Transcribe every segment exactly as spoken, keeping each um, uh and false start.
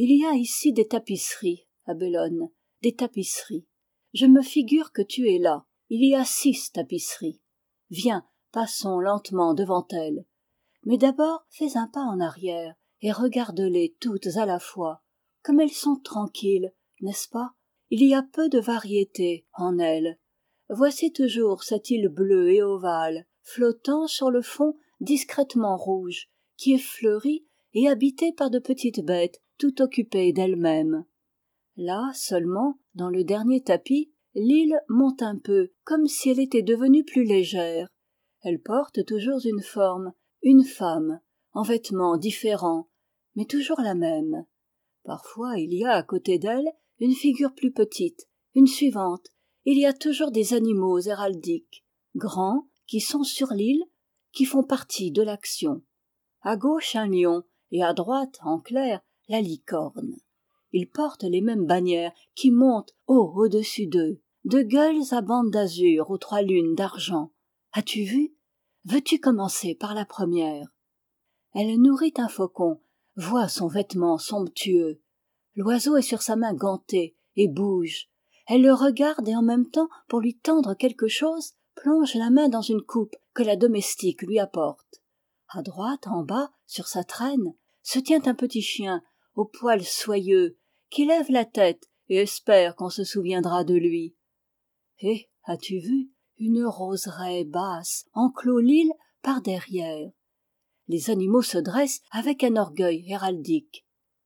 Il y a ici des tapisseries, à Bellone, des tapisseries. Je me figure que tu es là. Il y a six tapisseries. Viens, passons lentement devant elles. Mais d'abord, fais un pas en arrière et regarde-les toutes à la fois. Comme elles sont tranquilles, n'est-ce pas? Il y a peu de variété en elles. Voici toujours cette île bleue et ovale, flottant sur le fond discrètement rouge, qui est fleurie et habitée par de petites bêtes tout occupées d'elles-mêmes. Là seulement, dans le dernier tapis, l'île monte un peu, comme si elle était devenue plus légère. Elle porte toujours une forme, une femme, en vêtements différents, mais toujours la même. Parfois il y a à côté d'elle une figure plus petite, une suivante. Il y a toujours des animaux héraldiques, grands, qui sont sur l'île, qui font partie de l'action. À gauche un lion, et à droite, en clair, la licorne. Ils portent les mêmes bannières qui montent haut au-dessus d'eux, deux gueules à bandes d'azur aux trois lunes d'argent. As-tu vu? Veux-tu commencer par la première? Elle nourrit un faucon, vois son vêtement somptueux. L'oiseau est sur sa main gantée et bouge. Elle le regarde et en même temps, pour lui tendre quelque chose, plonge la main dans une coupe que la domestique lui apporte. À droite, en bas, sur sa traîne, se tient un petit chien, aux poils soyeux, qui lève la tête et espère qu'on se souviendra de lui. Et, as-tu vu, une roseraie basse enclôt l'île par derrière. Les animaux se dressent avec un orgueil héraldique.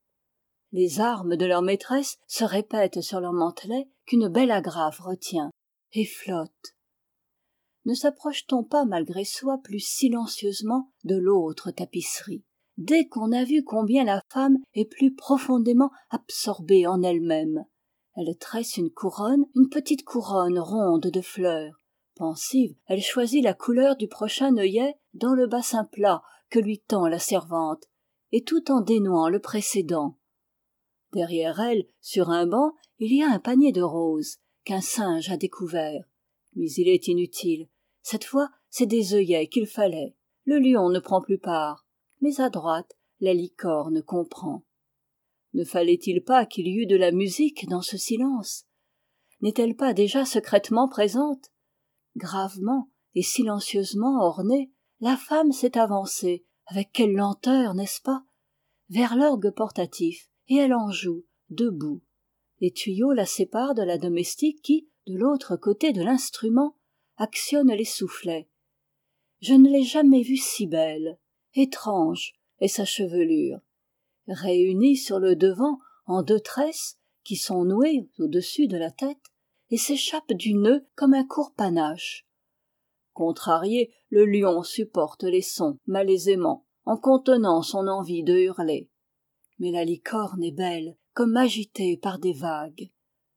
Les armes de leur maîtresse se répètent sur leur mantelet qu'une belle agrafe retient, et flottent. Ne s'approche-t-on pas malgré soi plus silencieusement de l'autre tapisserie, dès qu'on a vu combien la femme est plus profondément absorbée en elle-même? Elle tresse une couronne, une petite couronne ronde de fleurs. Pensive, elle choisit la couleur du prochain œillet dans le bassin plat que lui tend la servante, et tout en dénouant le précédent. Derrière elle, sur un banc, il y a un panier de roses qu'un singe a découvert. Mais il est inutile. Cette fois, c'est des œillets qu'il fallait. Le lion ne prend plus part. Mais à droite, la licorne comprend. Ne fallait-il pas qu'il y eût de la musique dans ce silence? N'est-elle pas déjà secrètement présente? Gravement et silencieusement ornée, la femme s'est avancée, avec quelle lenteur, n'est-ce pas, vers l'orgue portatif, et elle en joue, debout. Les tuyaux la séparent de la domestique qui, de l'autre côté de l'instrument, actionne les soufflets. Je ne l'ai jamais vue si belle. Étrange est sa chevelure. Réunie sur le devant en deux tresses qui sont nouées au-dessus de la tête et s'échappent du nœud comme un court panache. Contrarié, le lion supporte les sons malaisément, en contenant son envie de hurler. Mais la licorne est belle, comme agitée par des vagues.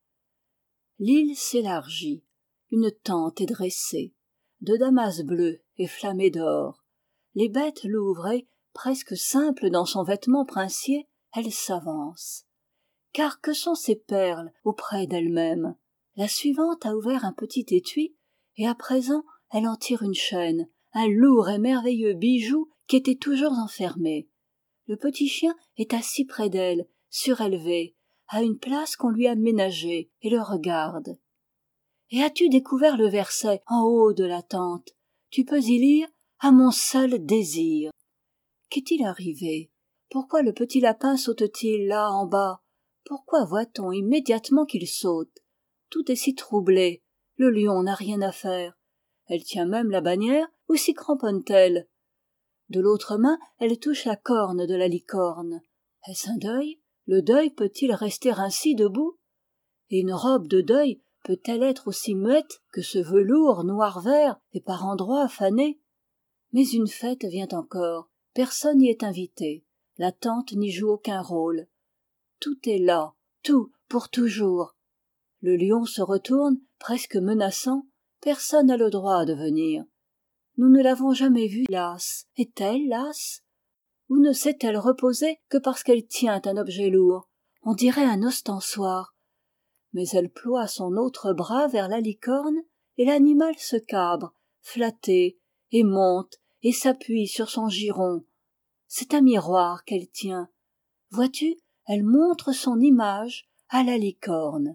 L'île s'élargit. Une tente est dressée, de damas bleu efflammé d'or. Les bêtes l'ouvrent et, presque simple dans son vêtement princier, elle s'avance. Car que sont ces perles auprès d'elle-même? La suivante a ouvert un petit étui, et à présent elle en tire une chaîne, un lourd et merveilleux bijou qui était toujours enfermé. Le petit chien est assis près d'elle, surélevé, à une place qu'on lui a ménagée, et le regarde. Et as-tu découvert le verset en haut de la tente? Tu peux y lire « À mon seul désir ». Qu'est-il arrivé? Pourquoi le petit lapin saute-t-il là en bas? Pourquoi voit-on immédiatement qu'il saute? Tout est si troublé. Le lion n'a rien à faire. Elle tient même la bannière, ou s'y cramponne-t-elle? De l'autre main, elle touche la corne de la licorne. Est-ce un deuil? Le deuil peut-il rester ainsi debout? Et une robe de deuil peut-elle être aussi muette que ce velours noir-vert et par endroits fané? Mais une fête vient encore. Personne n'y est invité. La tente n'y joue aucun rôle. Tout est là, tout pour toujours. Le lion se retourne, presque menaçant. Personne n'a le droit de venir. Nous ne l'avons jamais vue lasse. Est-elle lasse? Ou ne s'est-elle reposée que parce qu'elle tient un objet lourd? On dirait un ostensoir. Mais elle ploie son autre bras vers la licorne, et l'animal se cabre, flatté, et monte, et s'appuie sur son giron. C'est un miroir qu'elle tient. Vois-tu, elle montre son image à la licorne.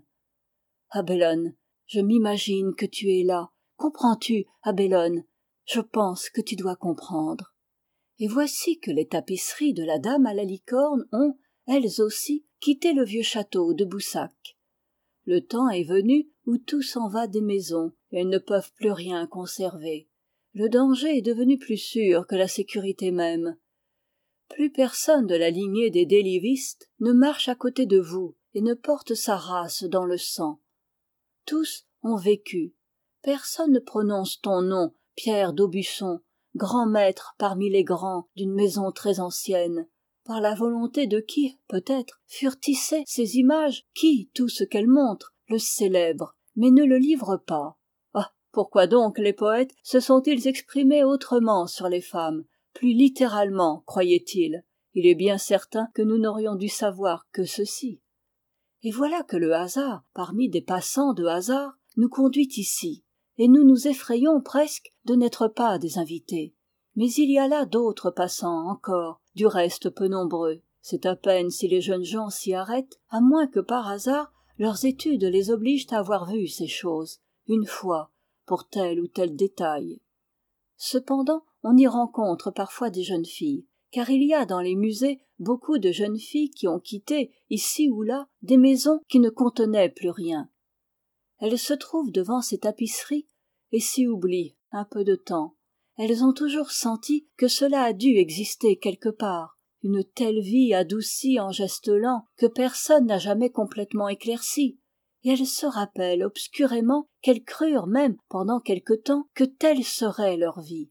Abelone, je m'imagine que tu es là. Comprends-tu, Abelone? Je pense que tu dois comprendre. Et voici que les tapisseries de la dame à la licorne ont, elles aussi, quitté le vieux château de Boussac. Le temps est venu où tout s'en va des maisons, et elles ne peuvent plus rien conserver. Le danger est devenu plus sûr que la sécurité même. Plus personne de la lignée des délivistes ne marche à côté de vous et ne porte sa race dans le sang. Tous ont vécu. Personne ne prononce ton nom, Pierre d'Aubusson, grand maître parmi les grands d'une maison très ancienne, par la volonté de qui, peut-être, furent tissées ces images qui, tout ce qu'elles montrent, le célèbrent, mais ne le livrent pas. Ah, pourquoi donc les poètes se sont-ils exprimés autrement sur les femmes, plus littéralement, croyaient-ils? Il est bien certain que nous n'aurions dû savoir que ceci. Et voilà que le hasard, parmi des passants de hasard, nous conduit ici, et nous nous effrayons presque de n'être pas des invités. Mais il y a là d'autres passants encore, du reste peu nombreux. C'est à peine si les jeunes gens s'y arrêtent, à moins que par hasard leurs études les obligent à avoir vu ces choses, une fois, pour tel ou tel détail. Cependant, on y rencontre parfois des jeunes filles, car il y a dans les musées beaucoup de jeunes filles qui ont quitté, ici ou là, des maisons qui ne contenaient plus rien. Elles se trouvent devant ces tapisseries et s'y oublient un peu de temps. Elles ont toujours senti que cela a dû exister quelque part, une telle vie adoucie en gestes lents que personne n'a jamais complètement éclaircie, et elles se rappellent obscurément qu'elles crurent même pendant quelque temps que telle serait leur vie.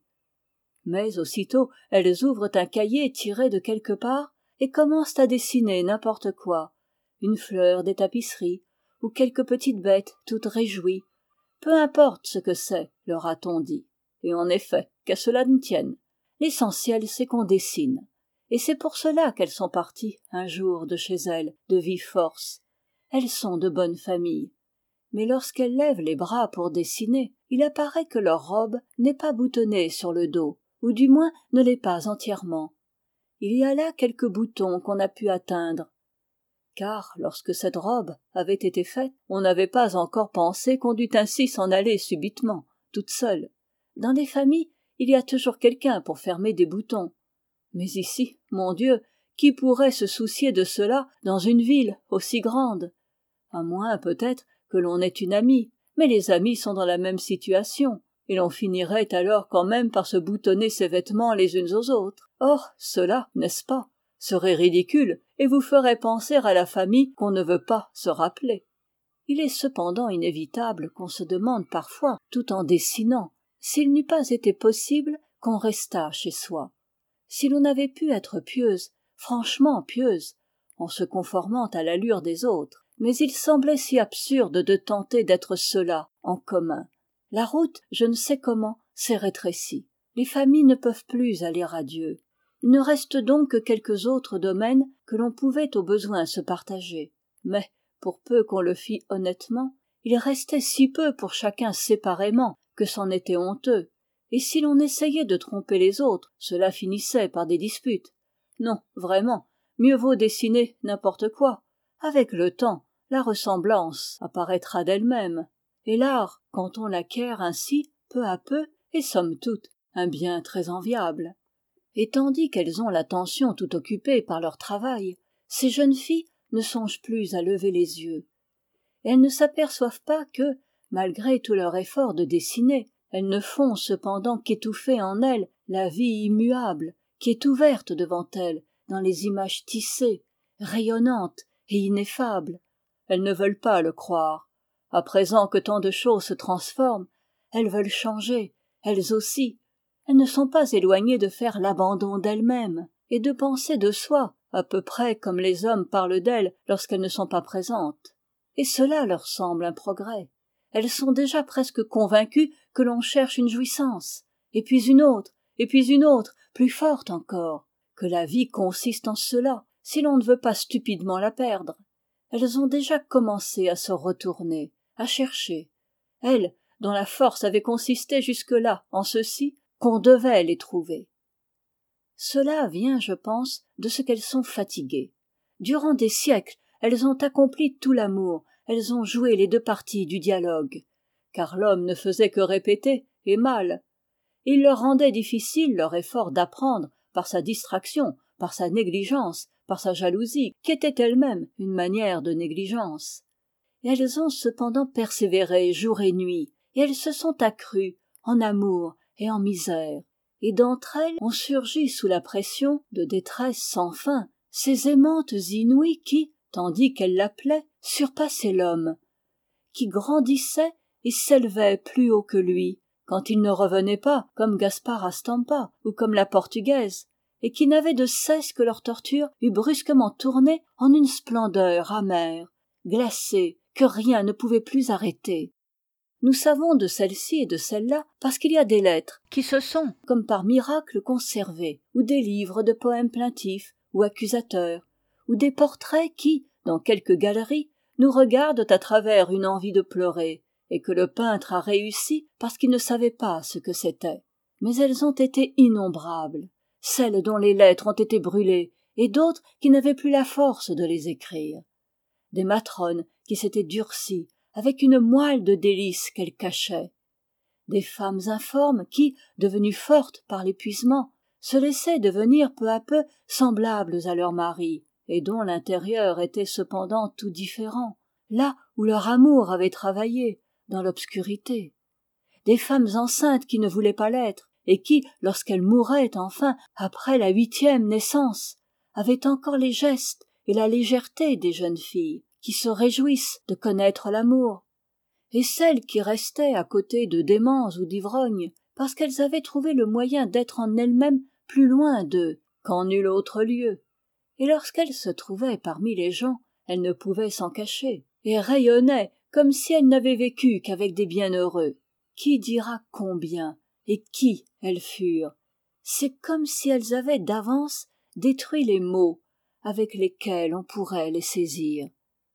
Mais aussitôt elles ouvrent un cahier tiré de quelque part et commencent à dessiner n'importe quoi, une fleur des tapisseries, ou quelque petite bête toute réjouie. Peu importe ce que c'est, leur a-t-on dit. Et en effet, qu'à cela ne tienne. L'essentiel, c'est qu'on dessine. Et c'est pour cela qu'elles sont parties, un jour, de chez elles, de vive force. Elles sont de bonne famille. Mais lorsqu'elles lèvent les bras pour dessiner, il apparaît que leur robe n'est pas boutonnée sur le dos, ou du moins ne l'est pas entièrement. Il y a là quelques boutons qu'on a pu atteindre. Car, lorsque cette robe avait été faite, on n'avait pas encore pensé qu'on dût ainsi s'en aller subitement, toute seule. Dans les familles, il y a toujours quelqu'un pour fermer des boutons. Mais ici, mon Dieu, qui pourrait se soucier de cela dans une ville aussi grande? À moins, peut-être, que l'on ait une amie, mais les amis sont dans la même situation, et l'on finirait alors quand même par se boutonner ses vêtements les unes aux autres. Or, cela, n'est-ce pas, serait ridicule et vous ferait penser à la famille qu'on ne veut pas se rappeler. Il est cependant inévitable qu'on se demande parfois, tout en dessinant, s'il n'eût pas été possible qu'on restât chez soi. Si l'on avait pu être pieuse, franchement pieuse, en se conformant à l'allure des autres, mais il semblait si absurde de tenter d'être cela en commun. La route, je ne sais comment, s'est rétrécie. Les familles ne peuvent plus aller à Dieu. Il ne reste donc que quelques autres domaines que l'on pouvait au besoin se partager. Mais, pour peu qu'on le fît honnêtement, il restait si peu pour chacun séparément que c'en était honteux. Et si l'on essayait de tromper les autres, cela finissait par des disputes. Non, vraiment, mieux vaut dessiner n'importe quoi. Avec le temps, la ressemblance apparaîtra d'elle-même. Et l'art, quand on l'acquiert ainsi, peu à peu, est somme toute un bien très enviable. Et tandis qu'elles ont l'attention tout occupée par leur travail, ces jeunes filles ne songent plus à lever les yeux. Et elles ne s'aperçoivent pas que, malgré tout leur effort de dessiner, elles ne font cependant qu'étouffer en elles la vie immuable qui est ouverte devant elles dans les images tissées, rayonnantes et ineffables. Elles ne veulent pas le croire. À présent que tant de choses se transforment, elles veulent changer, elles aussi. Elles ne sont pas éloignées de faire l'abandon d'elles-mêmes et de penser de soi, à peu près comme les hommes parlent d'elles lorsqu'elles ne sont pas présentes. Et cela leur semble un progrès. Elles sont déjà presque convaincues que l'on cherche une jouissance, et puis une autre, et puis une autre, plus forte encore, que la vie consiste en cela, si l'on ne veut pas stupidement la perdre. Elles ont déjà commencé à se retourner, à chercher. Elles, dont la force avait consisté jusque-là en ceci, qu'on devait les trouver. Cela vient, je pense, de ce qu'elles sont fatiguées. Durant des siècles, elles ont accompli tout l'amour, elles ont joué les deux parties du dialogue, car l'homme ne faisait que répéter, et mal. Et il leur rendait difficile leur effort d'apprendre, par sa distraction, par sa négligence, par sa jalousie, qui était elle-même une manière de négligence. Et elles ont cependant persévéré jour et nuit, et elles se sont accrues en amour et en misère. Et d'entre elles ont surgi sous la pression de détresse sans fin, ces aimantes inouïes qui, tandis qu'elles l'appelaient, surpassaient l'homme, qui grandissaient et s'élevaient plus haut que lui, quand il ne revenait pas comme Gaspard Astampa ou comme la Portugaise, et qui n'avaient de cesse que leur torture eût brusquement tourné en une splendeur amère, glacée, que rien ne pouvait plus arrêter. Nous savons de celle-ci et de celle-là parce qu'il y a des lettres qui se sont, comme par miracle, conservées, ou des livres de poèmes plaintifs ou accusateurs, ou des portraits qui, dans quelques galeries, nous regardent à travers une envie de pleurer, et que le peintre a réussi parce qu'il ne savait pas ce que c'était. Mais elles ont été innombrables, celles dont les lettres ont été brûlées, et d'autres qui n'avaient plus la force de les écrire. Des matrones qui s'étaient durcies, avec une moelle de délices qu'elles cachaient. Des femmes informes qui, devenues fortes par l'épuisement, se laissaient devenir peu à peu semblables à leurs maris, et dont l'intérieur était cependant tout différent, là où leur amour avait travaillé, dans l'obscurité. Des femmes enceintes qui ne voulaient pas l'être, et qui, lorsqu'elles mouraient enfin après la huitième naissance, avaient encore les gestes et la légèreté des jeunes filles, qui se réjouissent de connaître l'amour, et celles qui restaient à côté de déments ou d'ivrognes, parce qu'elles avaient trouvé le moyen d'être en elles-mêmes plus loin d'eux qu'en nul autre lieu, et lorsqu'elles se trouvaient parmi les gens, elles ne pouvaient s'en cacher, et rayonnaient comme si elles n'avaient vécu qu'avec des bienheureux. Qui dira combien et qui elles furent? C'est comme si elles avaient d'avance détruit les mots avec lesquels on pourrait les saisir.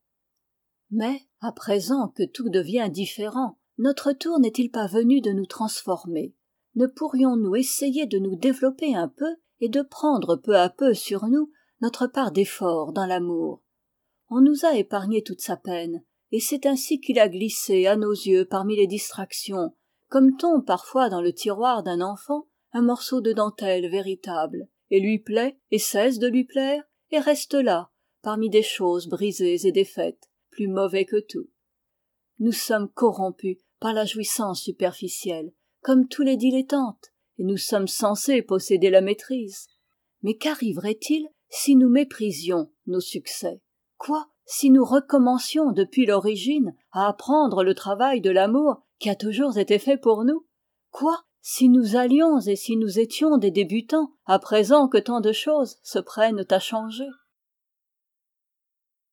Mais, à présent que tout devient différent, notre tour n'est-il pas venu de nous transformer? Ne pourrions-nous essayer de nous développer un peu et de prendre peu à peu sur nous notre part d'effort dans l'amour? On nous a épargné toute sa peine, et c'est ainsi qu'il a glissé à nos yeux parmi les distractions, comme tombe parfois dans le tiroir d'un enfant un morceau de dentelle véritable, et lui plaît et cesse de lui plaire, et reste là, parmi des choses brisées et défaites, plus mauvais que tout. Nous sommes corrompus par la jouissance superficielle, comme tous les dilettantes, et nous sommes censés posséder la maîtrise. Mais qu'arriverait-il si nous méprisions nos succès? Quoi si nous recommencions depuis l'origine à apprendre le travail de l'amour qui a toujours été fait pour nous? Quoi si nous allions et si nous étions des débutants, à présent que tant de choses se prennent à changer?